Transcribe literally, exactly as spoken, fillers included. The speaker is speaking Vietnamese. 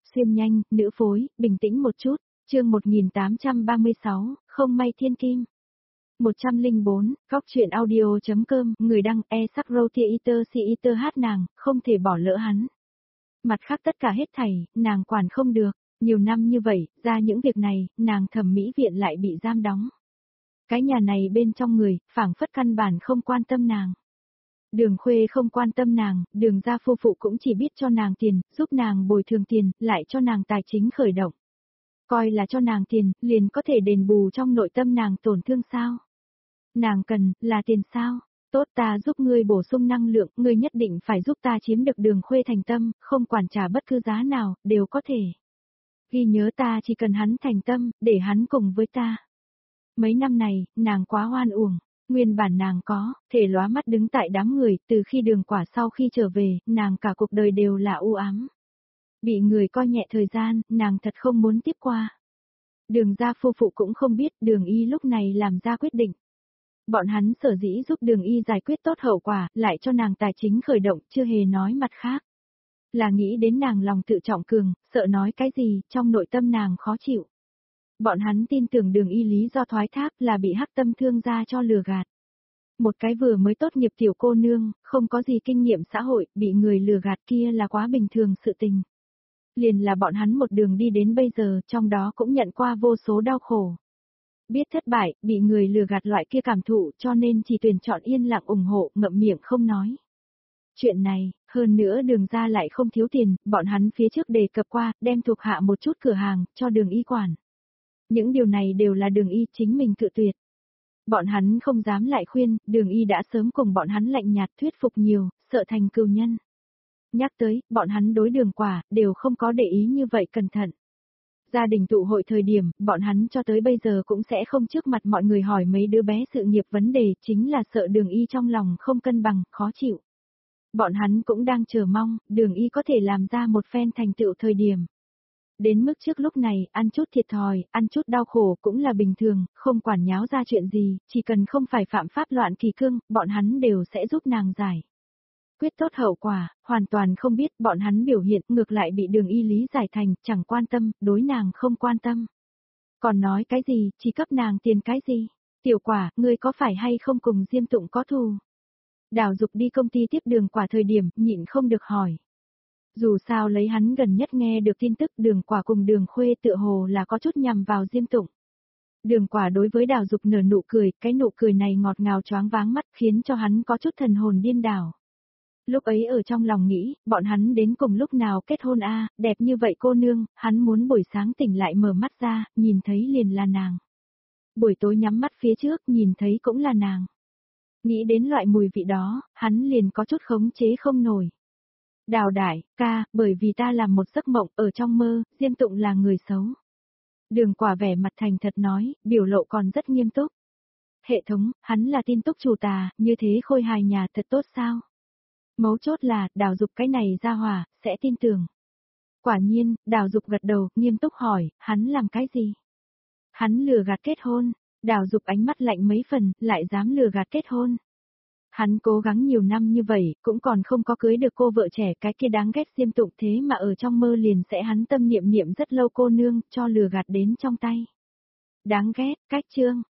Xuyên nhanh, nữ phối, bình tĩnh một chút, chương một nghìn tám trăm ba mươi sáu, không may thiên kim. một trăm lẻ bốn, góc truyện audio.com, người đăng e sắc râu tia iter si iter hát nàng, không thể bỏ lỡ hắn. Mặt khác tất cả hết thảy, nàng quản không được, nhiều năm như vậy, ra những việc này, nàng thẩm mỹ viện lại bị giam đóng. Cái nhà này bên trong người, phảng phất căn bản không quan tâm nàng. Đường Khuê không quan tâm nàng, Đường gia phu phụ cũng chỉ biết cho nàng tiền, giúp nàng bồi thường tiền, lại cho nàng tài chính khởi động. Coi là cho nàng tiền, liền có thể đền bù trong nội tâm nàng tổn thương sao? Nàng cần, là tiền sao? Tốt, ta giúp ngươi bổ sung năng lượng, ngươi nhất định phải giúp ta chiếm được Đường Khuê thành tâm, không quản trả bất cứ giá nào, đều có thể. Ghi nhớ ta chỉ cần hắn thành tâm, để hắn cùng với ta. Mấy năm này, nàng quá hoan uổng. Nguyên bản nàng có, thể lóa mắt đứng tại đám người, từ khi Đường Quả sau khi trở về, nàng cả cuộc đời đều là u ám. Bị người coi nhẹ thời gian, nàng thật không muốn tiếp qua. Đường gia phu phụ cũng không biết Đường Y lúc này làm ra quyết định. Bọn hắn sở dĩ giúp Đường Y giải quyết tốt hậu quả, lại cho nàng tài chính khởi động, chưa hề nói mặt khác. Là nghĩ đến nàng lòng tự trọng cường, sợ nói cái gì, trong nội tâm nàng khó chịu. Bọn hắn tin tưởng Đường Y lý do thoái thác là bị hắc tâm thương gia cho lừa gạt. Một cái vừa mới tốt nghiệp tiểu cô nương, không có gì kinh nghiệm xã hội, bị người lừa gạt kia là quá bình thường sự tình. Liền là bọn hắn một đường đi đến bây giờ, trong đó cũng nhận qua vô số đau khổ. Biết thất bại, bị người lừa gạt loại kia cảm thụ, cho nên chỉ tuyển chọn yên lặng ủng hộ, ngậm miệng không nói. Chuyện này, hơn nữa Đường gia lại không thiếu tiền, bọn hắn phía trước đề cập qua, đem thuộc hạ một chút cửa hàng, cho Đường Y quản. Những điều này đều là Đường Y chính mình cự tuyệt. Bọn hắn không dám lại khuyên, Đường Y đã sớm cùng bọn hắn lạnh nhạt thuyết phục nhiều, sợ thành cừu nhân. Nhắc tới, bọn hắn đối Đường Quả, đều không có để ý như vậy cẩn thận. Gia đình tụ hội thời điểm, bọn hắn cho tới bây giờ cũng sẽ không trước mặt mọi người hỏi mấy đứa bé sự nghiệp vấn đề, chính là sợ Đường Y trong lòng không cân bằng, khó chịu. Bọn hắn cũng đang chờ mong, Đường Y có thể làm ra một phen thành tựu thời điểm. Đến mức trước lúc này, ăn chút thiệt thòi, ăn chút đau khổ cũng là bình thường, không quản nháo ra chuyện gì, chỉ cần không phải phạm pháp loạn kỳ cương, bọn hắn đều sẽ giúp nàng giải quyết tốt hậu quả, hoàn toàn không biết bọn hắn biểu hiện ngược lại bị Đường Y lý giải thành, chẳng quan tâm, đối nàng không quan tâm. Còn nói cái gì, chỉ cấp nàng tiền cái gì? Tiểu Quả, ngươi có phải hay không cùng Diêm Tụng có thù? Đào Dục đi công ty tiếp Đường Quả thời điểm, nhịn không được hỏi. Dù sao lấy hắn gần nhất nghe được tin tức Đường Quả cùng Đường Khuê tựa hồ là có chút nhằm vào Diêm Tụng. Đường Quả đối với Đào Dục nở nụ cười, cái nụ cười này ngọt ngào choáng váng mắt khiến cho hắn có chút thần hồn điên đảo. Lúc ấy ở trong lòng nghĩ, bọn hắn đến cùng lúc nào kết hôn a, đẹp như vậy cô nương, hắn muốn buổi sáng tỉnh lại mở mắt ra, nhìn thấy liền là nàng. Buổi tối nhắm mắt phía trước, nhìn thấy cũng là nàng. Nghĩ đến loại mùi vị đó, hắn liền có chút khống chế không nổi. Đào Đại, ca, bởi vì ta làm một giấc mộng, ở trong mơ, Diêm Tụng là người xấu. Đường Quả vẻ mặt thành thật nói, biểu lộ còn rất nghiêm túc. Hệ thống, hắn là tin tức chủ tà, như thế khôi hài nhà thật tốt sao? Mấu chốt là, Đào Dục cái này ra hỏa, sẽ tin tưởng. Quả nhiên, Đào Dục gật đầu, nghiêm túc hỏi, hắn làm cái gì? Hắn lừa gạt kết hôn. Đào Dục ánh mắt lạnh mấy phần, lại dám lừa gạt kết hôn. Hắn cố gắng nhiều năm như vậy, cũng còn không có cưới được cô vợ trẻ, cái kia đáng ghét Diêm Tụng, thế mà ở trong mơ liền sẽ hắn tâm niệm niệm rất lâu cô nương, cho lừa gạt đến trong tay. Đáng ghét, cách chương,